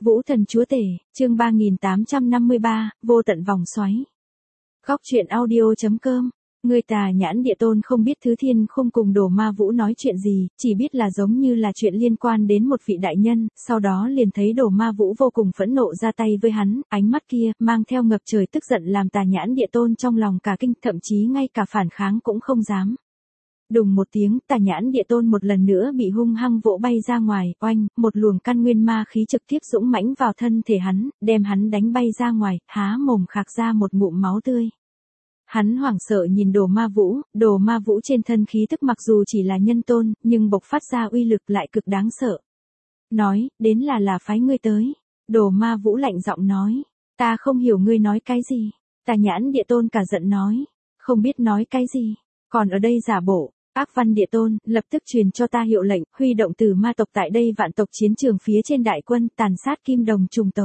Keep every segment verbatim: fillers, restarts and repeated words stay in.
Vũ thần chúa tể, chương ba nghìn tám trăm năm mươi ba, vô tận vòng xoáy. Góc truyện audio.com. Người Tà Nhãn Địa Tôn không biết Thứ Thiên không cùng Đồ Ma Vũ nói chuyện gì, chỉ biết là giống như là chuyện liên quan đến một vị đại nhân, sau đó liền thấy Đồ Ma Vũ vô cùng phẫn nộ ra tay với hắn, ánh mắt kia, mang theo ngập trời tức giận làm Tà Nhãn Địa Tôn trong lòng cả kinh, thậm chí ngay cả phản kháng cũng không dám. Đùng một tiếng, Tà Nhãn Địa Tôn một lần nữa bị hung hăng vỗ bay ra ngoài, oanh, một luồng căn nguyên ma khí trực tiếp dũng mãnh vào thân thể hắn, đem hắn đánh bay ra ngoài, há mồm khạc ra một ngụm máu tươi. Hắn hoảng sợ nhìn Đồ Ma Vũ, Đồ Ma Vũ trên thân khí tức mặc dù chỉ là nhân tôn, nhưng bộc phát ra uy lực lại cực đáng sợ. Nói, đến là là phái ngươi tới. Đồ Ma Vũ lạnh giọng nói, ta không hiểu ngươi nói cái gì. Tà Nhãn Địa Tôn cả giận nói, không biết nói cái gì, còn ở đây giả bộ. Ác Văn Địa Tôn, lập tức truyền cho ta hiệu lệnh, huy động từ ma tộc tại đây vạn tộc chiến trường phía trên đại quân, tàn sát Kim Đồng trùng tộc.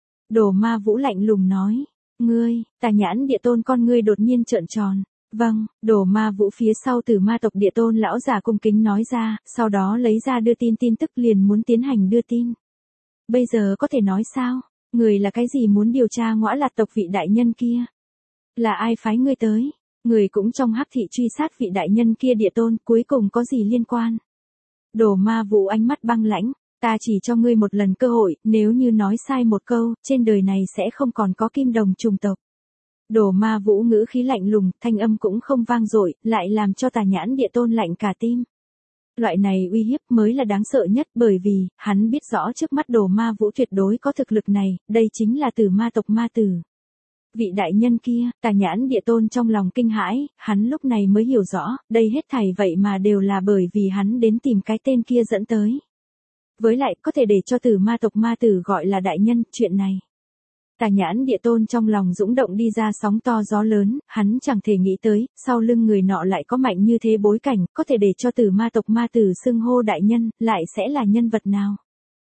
Đồ Ma Vũ lạnh lùng nói, ngươi, Tà Nhãn Địa Tôn con ngươi đột nhiên trợn tròn. Vâng, Đồ Ma Vũ phía sau từ ma tộc Địa Tôn lão giả cung kính nói ra, sau đó lấy ra đưa tin tin tức liền muốn tiến hành đưa tin. Bây giờ có thể nói sao? Người là cái gì muốn điều tra Ngõa Lạt tộc vị đại nhân kia? Là ai phái ngươi tới? Người cũng trong hắc thị truy sát vị đại nhân kia Địa Tôn, cuối cùng có gì liên quan? Đồ Ma Vũ ánh mắt băng lãnh, ta chỉ cho ngươi một lần cơ hội, nếu như nói sai một câu, trên đời này sẽ không còn có Kim Đồng trùng tộc. Đồ Ma Vũ ngữ khí lạnh lùng, thanh âm cũng không vang dội, lại làm cho Tà Nhãn Địa Tôn lạnh cả tim. Loại này uy hiếp mới là đáng sợ nhất, bởi vì, hắn biết rõ trước mắt Đồ Ma Vũ tuyệt đối có thực lực này, đây chính là từ ma tộc ma tử. Vị đại nhân kia, Tà Nhãn Địa Tôn trong lòng kinh hãi, hắn lúc này mới hiểu rõ, đây hết thảy vậy mà đều là bởi vì hắn đến tìm cái tên kia dẫn tới. Với lại, có thể để cho từ ma tộc ma tử gọi là đại nhân, chuyện này. Tà Nhãn Địa Tôn trong lòng dũng động đi ra sóng to gió lớn, hắn chẳng thể nghĩ tới, sau lưng người nọ lại có mạnh như thế bối cảnh, có thể để cho từ ma tộc ma tử xưng hô đại nhân, lại sẽ là nhân vật nào.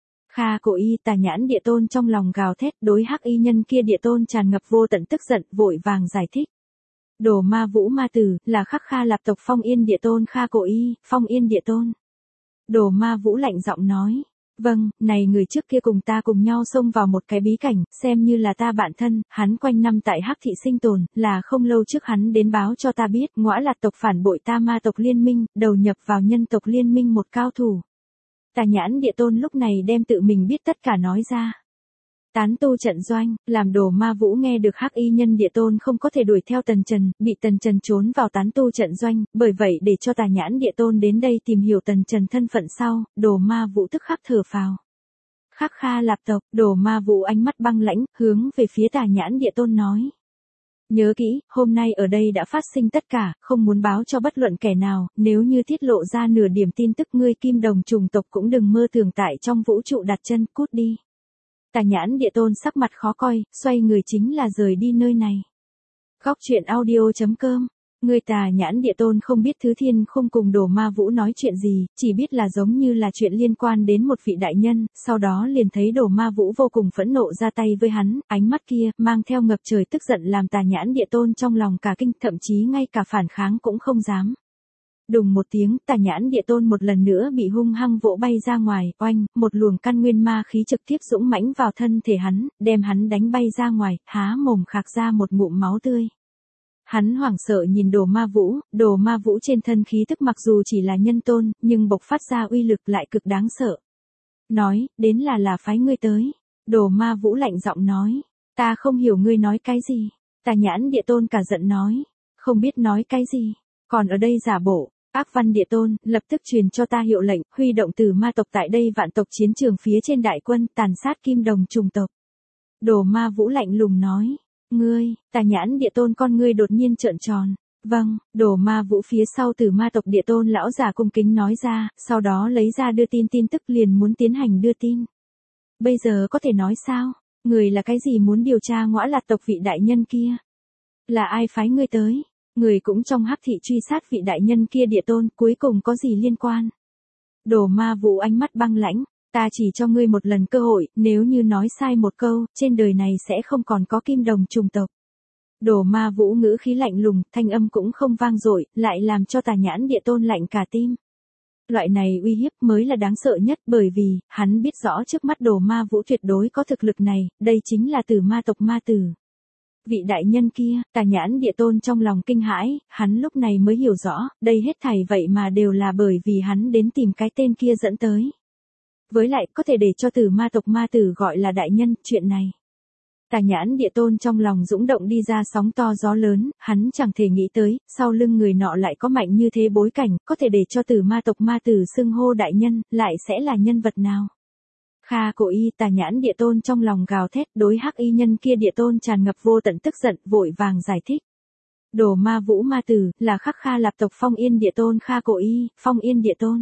Kha Cổ Y, Tà Nhãn Địa Tôn trong lòng gào thét, đối hắc y nhân kia Địa Tôn tràn ngập vô tận tức giận, vội vàng giải thích. Đồ Ma Vũ ma tử, là khắc Kha Lạp tộc Phong Yên Địa Tôn Kha Cổ Y, Phong Yên Địa Tôn. Đồ Ma Vũ lạnh giọng nói, vâng, này người trước kia cùng ta cùng nhau xông vào một cái bí cảnh, xem như là ta bạn thân, hắn quanh năm tại hắc thị sinh tồn, là không lâu trước hắn đến báo cho ta biết, Ngõa Lạt tộc phản bội ta ma tộc liên minh, đầu nhập vào nhân tộc liên minh một cao thủ. Tà Nhãn Địa Tôn lúc này đem tự mình biết tất cả nói ra. Tán tu trận doanh, làm Đồ Ma Vũ nghe được hắc y nhân Địa Tôn không có thể đuổi theo Tần Trần, bị Tần Trần trốn vào tán tu trận doanh, bởi vậy để cho Tà Nhãn Địa Tôn đến đây tìm hiểu Tần Trần thân phận sau, Đồ Ma Vũ tức khắc thở phào. Khắc Kha Lạp tộc, Đồ Ma Vũ ánh mắt băng lãnh, hướng về phía Tà Nhãn Địa Tôn nói. Nhớ kỹ, hôm nay ở đây đã phát sinh tất cả, không muốn báo cho bất luận kẻ nào, nếu như tiết lộ ra nửa điểm tin tức ngươi Kim Đồng trùng tộc cũng đừng mơ tưởng tại trong vũ trụ đặt chân, cút đi. Tà Nhãn Địa Tôn sắc mặt khó coi, xoay người chính là rời đi nơi này. Góc truyện audio.com. Người Tà Nhãn Địa Tôn không biết Thứ Thiên không cùng Đồ Ma Vũ nói chuyện gì, chỉ biết là giống như là chuyện liên quan đến một vị đại nhân, sau đó liền thấy Đồ Ma Vũ vô cùng phẫn nộ ra tay với hắn, ánh mắt kia, mang theo ngập trời tức giận làm Tà Nhãn Địa Tôn trong lòng cả kinh, thậm chí ngay cả phản kháng cũng không dám. Đùng một tiếng, Tà Nhãn Địa Tôn một lần nữa bị hung hăng vỗ bay ra ngoài, oanh, một luồng căn nguyên ma khí trực tiếp dũng mãnh vào thân thể hắn, đem hắn đánh bay ra ngoài, há mồm khạc ra một ngụm máu tươi. Hắn hoảng sợ nhìn Đồ Ma Vũ, Đồ Ma Vũ trên thân khí tức mặc dù chỉ là nhân tôn, nhưng bộc phát ra uy lực lại cực đáng sợ. Nói, đến là là phái ngươi tới. Đồ Ma Vũ lạnh giọng nói, ta không hiểu ngươi nói cái gì. Tà Nhãn Địa Tôn cả giận nói, không biết nói cái gì, còn ở đây giả bộ. Ác Văn Địa Tôn, lập tức truyền cho ta hiệu lệnh, huy động từ ma tộc tại đây vạn tộc chiến trường phía trên đại quân, tàn sát Kim Đồng trùng tộc. Đồ Ma Vũ lạnh lùng nói, ngươi, Tà Nhãn Địa Tôn con ngươi đột nhiên trợn tròn. Vâng, Đồ Ma Vũ phía sau từ ma tộc Địa Tôn lão giả cung kính nói ra, sau đó lấy ra đưa tin tin tức liền muốn tiến hành đưa tin. Bây giờ có thể nói sao? Người là cái gì muốn điều tra Ngõa Lạt tộc vị đại nhân kia? Là ai phái ngươi tới? Người cũng trong hắc thị truy sát vị đại nhân kia Địa Tôn, cuối cùng có gì liên quan? Đồ Ma Vũ ánh mắt băng lãnh, ta chỉ cho ngươi một lần cơ hội, nếu như nói sai một câu, trên đời này sẽ không còn có Kim Đồng trùng tộc. Đồ Ma Vũ ngữ khí lạnh lùng, thanh âm cũng không vang dội, lại làm cho Tà Nhãn Địa Tôn lạnh cả tim. Loại này uy hiếp mới là đáng sợ nhất, bởi vì, hắn biết rõ trước mắt Đồ Ma Vũ tuyệt đối có thực lực này, đây chính là Tử Ma tộc ma tử. Vị đại nhân kia, Tà Nhãn Địa Tôn trong lòng kinh hãi, hắn lúc này mới hiểu rõ, đây hết thảy vậy mà đều là bởi vì hắn đến tìm cái tên kia dẫn tới. Với lại, có thể để cho Tử Ma tộc ma tử gọi là đại nhân, chuyện này. Tà Nhãn Địa Tôn trong lòng dũng động đi ra sóng to gió lớn, hắn chẳng thể nghĩ tới, sau lưng người nọ lại có mạnh như thế bối cảnh, có thể để cho Tử Ma tộc ma tử xưng hô đại nhân, lại sẽ là nhân vật nào. Kha Cổ Y, Tà Nhãn Địa Tôn trong lòng gào thét, đối hắc y nhân kia Địa Tôn tràn ngập vô tận tức giận, vội vàng giải thích. Đồ Ma Vũ ma tử, là khắc Kha Lạp tộc Phong Yên Địa Tôn Kha Cổ Y, Phong Yên Địa Tôn.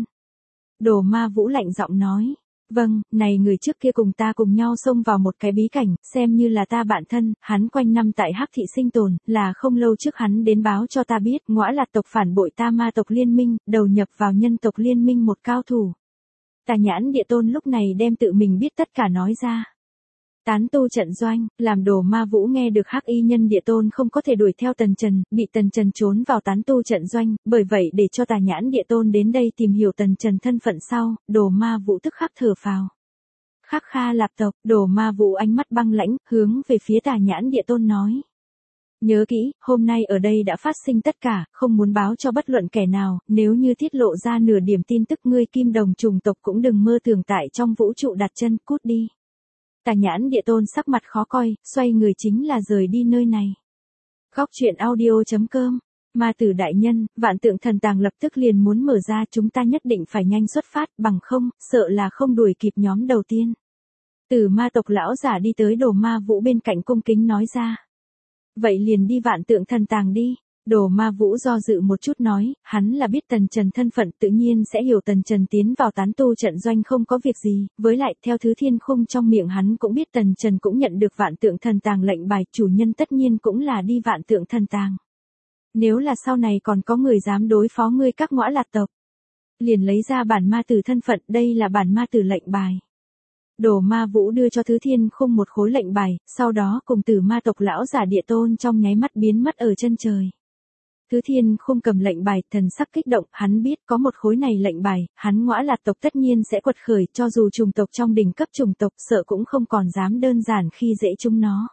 Đồ Ma Vũ lạnh giọng nói. Vâng, này người trước kia cùng ta cùng nhau xông vào một cái bí cảnh, xem như là ta bạn thân, hắn quanh năm tại Hắc thị sinh tồn, là không lâu trước hắn đến báo cho ta biết, Ngõa Lạt tộc phản bội ta ma tộc liên minh, đầu nhập vào nhân tộc liên minh một cao thủ. Tà Nhãn Địa Tôn lúc này đem tự mình biết tất cả nói ra. Tán tu trận doanh, làm Đồ Ma Vũ nghe được hắc y nhân Địa Tôn không có thể đuổi theo Tần Trần, bị Tần Trần trốn vào tán tu trận doanh, bởi vậy để cho Tà Nhãn Địa Tôn đến đây tìm hiểu Tần Trần thân phận sau, Đồ Ma Vũ tức khắc thở phào. Khắc Kha Lạp tộc, Đồ Ma Vũ ánh mắt băng lãnh, hướng về phía Tà Nhãn Địa Tôn nói. Nhớ kỹ, hôm nay ở đây đã phát sinh tất cả, không muốn báo cho bất luận kẻ nào, nếu như tiết lộ ra nửa điểm tin tức ngươi Kim Đồng trùng tộc cũng đừng mơ tưởng tại trong vũ trụ đặt chân, cút đi. Tà Nhãn Địa Tôn sắc mặt khó coi, xoay người chính là rời đi nơi này. Góc truyện audio chấm com. Ma tử đại nhân, Vạn Tượng Thần Tàng lập tức liền muốn mở ra, chúng ta nhất định phải nhanh xuất phát, bằng không, sợ là không đuổi kịp nhóm đầu tiên. Tử Ma tộc lão giả đi tới Đồ Ma Vũ bên cạnh cung kính nói ra. Vậy liền đi Vạn Tượng Thần Tàng đi. Đồ Ma Vũ do dự một chút nói, hắn là biết Tần Trần thân phận, tự nhiên sẽ hiểu Tần Trần tiến vào tán tu trận doanh không có việc gì, với lại theo thứ thiên khung trong miệng hắn cũng biết Tần Trần cũng nhận được Vạn Tượng Thần Tàng lệnh bài, chủ nhân tất nhiên cũng là đi Vạn Tượng Thần Tàng. Nếu là sau này còn có người dám đối phó ngươi các Ngõa Lạt tộc, liền lấy ra bản ma tử thân phận, đây là bản ma tử lệnh bài. Đồ Ma Vũ đưa cho Thứ Thiên Khung một khối lệnh bài, sau đó cùng Tử Ma tộc lão giả Địa Tôn trong nháy mắt biến mất ở chân trời. Thứ Thiên Khung cầm lệnh bài, thần sắc kích động, hắn biết có một khối này lệnh bài, hắn Ngõa Lạt tộc tất nhiên sẽ quật khởi, cho dù trùng tộc trong đỉnh cấp trùng tộc sợ cũng không còn dám đơn giản khi dễ chúng nó.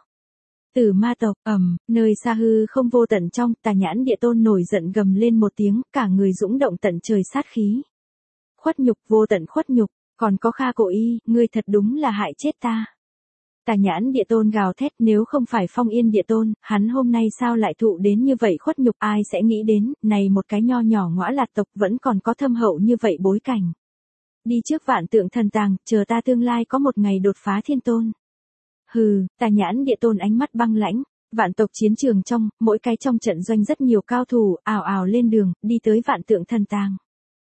Tử Ma tộc, ầm, nơi xa hư không vô tận trong, Tà Nhãn Địa Tôn nổi giận gầm lên một tiếng, cả người dũng động tận trời sát khí. Khuất nhục, vô tận khuất nhục, còn có Kha Cổ Y, ngươi thật đúng là hại chết ta. Tà Nhãn Địa Tôn gào thét, nếu không phải Phong Yên Địa Tôn, hắn hôm nay sao lại thụ đến như vậy khuất nhục, ai sẽ nghĩ đến, này một cái nho nhỏ Ngõa Lạt tộc vẫn còn có thâm hậu như vậy bối cảnh. Đi trước Vạn Tượng Thần Tàng, chờ ta tương lai có một ngày đột phá thiên tôn. Hừ, Tà Nhãn Địa Tôn ánh mắt băng lãnh, vạn tộc chiến trường trong, mỗi cái trong trận doanh rất nhiều cao thủ, ào ào lên đường, đi tới Vạn Tượng Thần Tàng.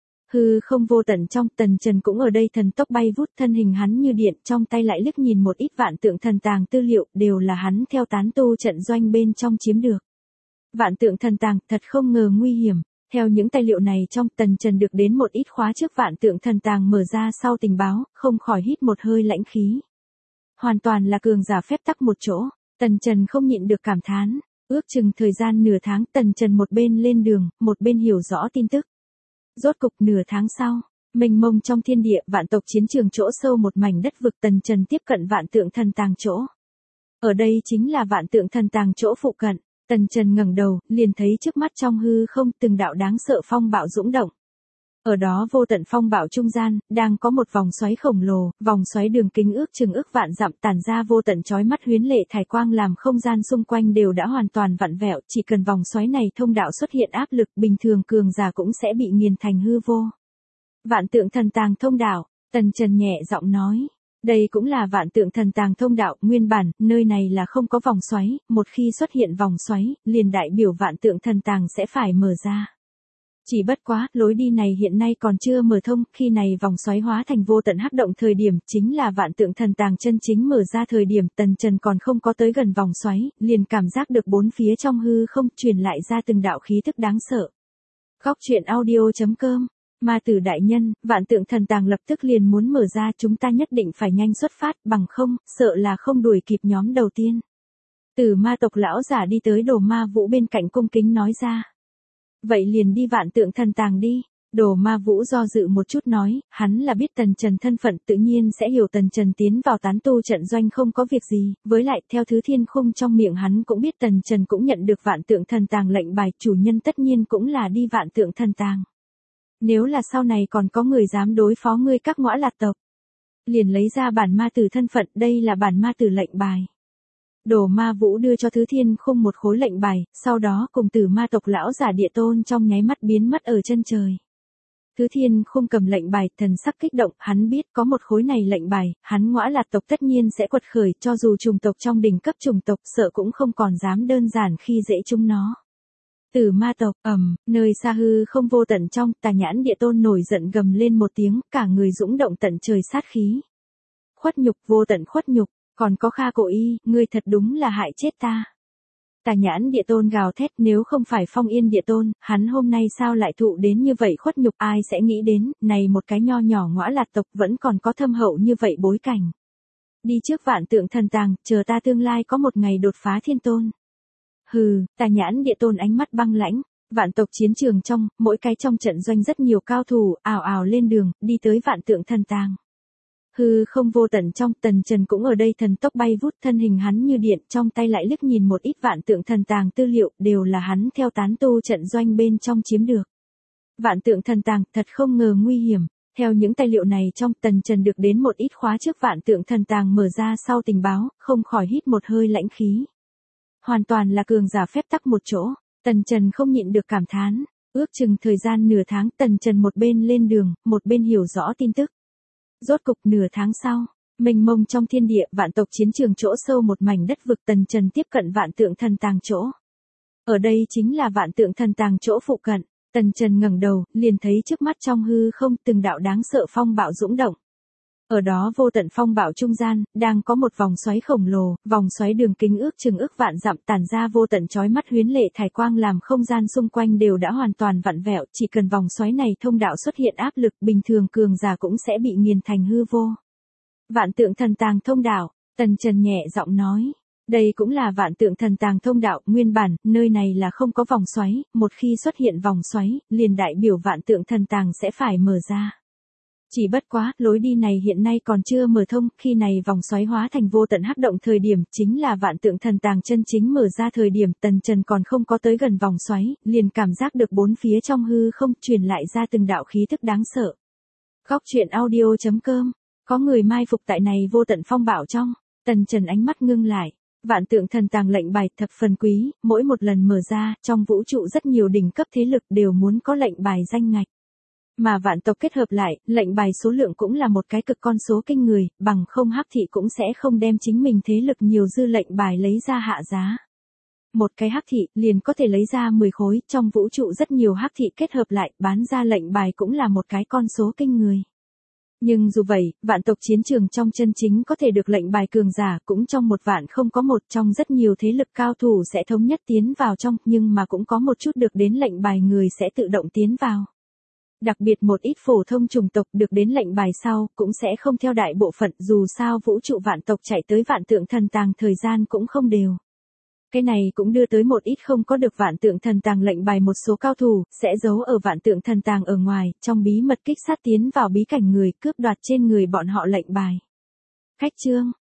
Hư không vô tận trong, Tần Trần cũng ở đây thần tốc bay vút, thân hình hắn như điện, trong tay lại liếc nhìn một ít Vạn Tượng Thần Tàng tư liệu, đều là hắn theo tán tu trận doanh bên trong chiếm được. Vạn Tượng Thần Tàng, thật không ngờ nguy hiểm. Theo những tài liệu này trong, Tần Trần được đến một ít khóa trước Vạn Tượng Thần Tàng mở ra sau tình báo, không khỏi hít một hơi lãnh khí. Hoàn toàn là cường giả phép tắc một chỗ, Tần Trần không nhịn được cảm thán, ước chừng thời gian nửa tháng Tần Trần một bên lên đường, một bên hiểu rõ tin tức. Rốt cục nửa tháng sau, mênh mông trong thiên địa, vạn tộc chiến trường chỗ sâu một mảnh đất vực, Tần Trần tiếp cận Vạn Tượng Thần Tàng chỗ. Ở đây chính là Vạn Tượng Thần Tàng chỗ phụ cận, Tần Trần ngẩng đầu, liền thấy trước mắt trong hư không từng đạo đáng sợ phong bạo dũng động. Ở đó vô tận phong bạo trung gian, đang có một vòng xoáy khổng lồ, vòng xoáy đường kính ước chừng ước vạn dặm, tản ra vô tận chói mắt huyến lệ thải quang, làm không gian xung quanh đều đã hoàn toàn vặn vẹo, chỉ cần vòng xoáy này thông đạo xuất hiện áp lực, bình thường cường giả cũng sẽ bị nghiền thành hư vô. Vạn Tượng Thần Tàng thông đạo, Tần Trần nhẹ giọng nói. Đây cũng là Vạn Tượng Thần Tàng thông đạo, nguyên bản, nơi này là không có vòng xoáy, một khi xuất hiện vòng xoáy, liền đại biểu Vạn Tượng Thần Tàng sẽ phải mở ra. Chỉ bất quá, lối đi này hiện nay còn chưa mở thông, khi này vòng xoáy hóa thành vô tận hắc động thời điểm, chính là Vạn Tượng Thần Tàng chân chính mở ra thời điểm, Tần Trần còn không có tới gần vòng xoáy, liền cảm giác được bốn phía trong hư không truyền lại ra từng đạo khí thức đáng sợ. Góc truyện audio chấm com. Ma tử đại nhân, Vạn Tượng Thần Tàng lập tức liền muốn mở ra, chúng ta nhất định phải nhanh xuất phát, bằng không, sợ là không đuổi kịp nhóm đầu tiên. Tử Ma tộc lão giả đi tới Đồ Ma Vũ bên cạnh cung kính nói ra. Vậy liền đi Vạn Tượng Thần Tàng đi. Đồ Ma Vũ do dự một chút nói, hắn là biết Tần Trần thân phận tự nhiên sẽ hiểu Tần Trần tiến vào tán tu trận doanh không có việc gì, với lại theo thứ thiên khung trong miệng hắn cũng biết Tần Trần cũng nhận được vạn tượng thần tàng lệnh bài, chủ nhân tất nhiên cũng là đi vạn tượng thần tàng. Nếu là sau này còn có người dám đối phó ngươi các ngõa lạt tộc, liền lấy ra bản ma tử thân phận, đây là bản ma tử lệnh bài. Đồ Ma Vũ đưa cho Thứ Thiên Khung một khối lệnh bài, sau đó cùng Tử Ma tộc lão giả Địa Tôn trong nháy mắt biến mất ở chân trời. Thứ Thiên Khung cầm lệnh bài, thần sắc kích động, hắn biết có một khối này lệnh bài, hắn ngõa lạt tộc tất nhiên sẽ quật khởi, cho dù trùng tộc trong đỉnh cấp trùng tộc sợ cũng không còn dám đơn giản khi dễ chúng nó. Tử Ma tộc, ầm, nơi xa hư không vô tận trong, Tà Nhãn Địa Tôn nổi giận gầm lên một tiếng, cả người dũng động tận trời sát khí. Khuất nhục, vô tận khuất nhục, còn có Kha Cổ Y, ngươi thật đúng là hại chết ta. Tà Nhãn Địa Tôn gào thét, nếu không phải Phong Yên Địa Tôn, hắn hôm nay sao lại thụ đến như vậy khuất nhục, ai sẽ nghĩ đến, này một cái nho nhỏ ngõa lạt tộc vẫn còn có thâm hậu như vậy bối cảnh. Đi trước vạn tượng thần tàng, chờ ta tương lai có một ngày đột phá thiên tôn. Hừ, Tà Nhãn Địa Tôn ánh mắt băng lãnh, vạn tộc chiến trường trong, mỗi cái trong trận doanh rất nhiều cao thủ, ào ào lên đường, đi tới vạn tượng thần tàng. Hư không vô tận trong, Tần Trần cũng ở đây thần tốc bay vút, thân hình hắn như điện, trong tay lại liếc nhìn một ít vạn tượng thần tàng tư liệu, đều là hắn theo tán tu trận doanh bên trong chiếm được. Vạn tượng thần tàng, thật không ngờ nguy hiểm. Theo những tài liệu này trong, Tần Trần được đến một ít khóa trước vạn tượng thần tàng mở ra sau tình báo, không khỏi hít một hơi lãnh khí. Hoàn toàn là cường giả phép tắc một chỗ, Tần Trần không nhịn được cảm thán, ước chừng thời gian nửa tháng, Tần Trần một bên lên đường, một bên hiểu rõ tin tức. Rốt cục nửa tháng sau, mênh mông trong thiên địa, vạn tộc chiến trường chỗ sâu một mảnh đất vực, Tần Trần tiếp cận vạn tượng thần tàng chỗ. Ở đây chính là vạn tượng thần tàng chỗ phụ cận, Tần Trần ngẩng đầu, liền thấy trước mắt trong hư không từng đạo đáng sợ phong bạo dũng động. Ở đó vô tận phong bạo trung gian, đang có một vòng xoáy khổng lồ, vòng xoáy đường kính ước chừng ước vạn dặm, tản ra vô tận chói mắt huyến lệ thải quang, làm không gian xung quanh đều đã hoàn toàn vặn vẹo, chỉ cần vòng xoáy này thông đạo xuất hiện áp lực, bình thường cường giả cũng sẽ bị nghiền thành hư vô. Vạn tượng thần tàng thông đạo, Tần Trần nhẹ giọng nói, đây cũng là vạn tượng thần tàng thông đạo, nguyên bản, nơi này là không có vòng xoáy, một khi xuất hiện vòng xoáy, liền đại biểu vạn tượng thần tàng sẽ phải mở ra. Chỉ bất quá, lối đi này hiện nay còn chưa mở thông, khi này vòng xoáy hóa thành vô tận hắc động thời điểm, chính là vạn tượng thần tàng chân chính mở ra thời điểm, Tần Trần còn không có tới gần vòng xoáy, liền cảm giác được bốn phía trong hư không truyền lại ra từng đạo khí thức đáng sợ. Góc truyện audio chấm com, có người mai phục tại này vô tận phong bạo trong, Tần Trần ánh mắt ngưng lại. Vạn tượng thần tàng lệnh bài thập phần quý, mỗi một lần mở ra, trong vũ trụ rất nhiều đỉnh cấp thế lực đều muốn có lệnh bài danh ngạch. Mà vạn tộc kết hợp lại, lệnh bài số lượng cũng là một cái cực con số kinh người, bằng không hắc thị cũng sẽ không đem chính mình thế lực nhiều dư lệnh bài lấy ra hạ giá. Một cái hắc thị liền có thể lấy ra mười khối, trong vũ trụ rất nhiều hắc thị kết hợp lại, bán ra lệnh bài cũng là một cái con số kinh người. Nhưng dù vậy, vạn tộc chiến trường trong chân chính có thể được lệnh bài cường giả cũng trong một vạn không có một, trong rất nhiều thế lực cao thủ sẽ thống nhất tiến vào trong, nhưng mà cũng có một chút được đến lệnh bài người sẽ tự động tiến vào. Đặc biệt một ít phổ thông chủng tộc được đến lệnh bài sau, cũng sẽ không theo đại bộ phận, dù sao vũ trụ vạn tộc chạy tới vạn tượng thần tàng thời gian cũng không đều. Cái này cũng đưa tới một ít không có được vạn tượng thần tàng lệnh bài một số cao thủ, sẽ giấu ở vạn tượng thần tàng ở ngoài, trong bí mật kích sát tiến vào bí cảnh người, cướp đoạt trên người bọn họ lệnh bài. Khách chương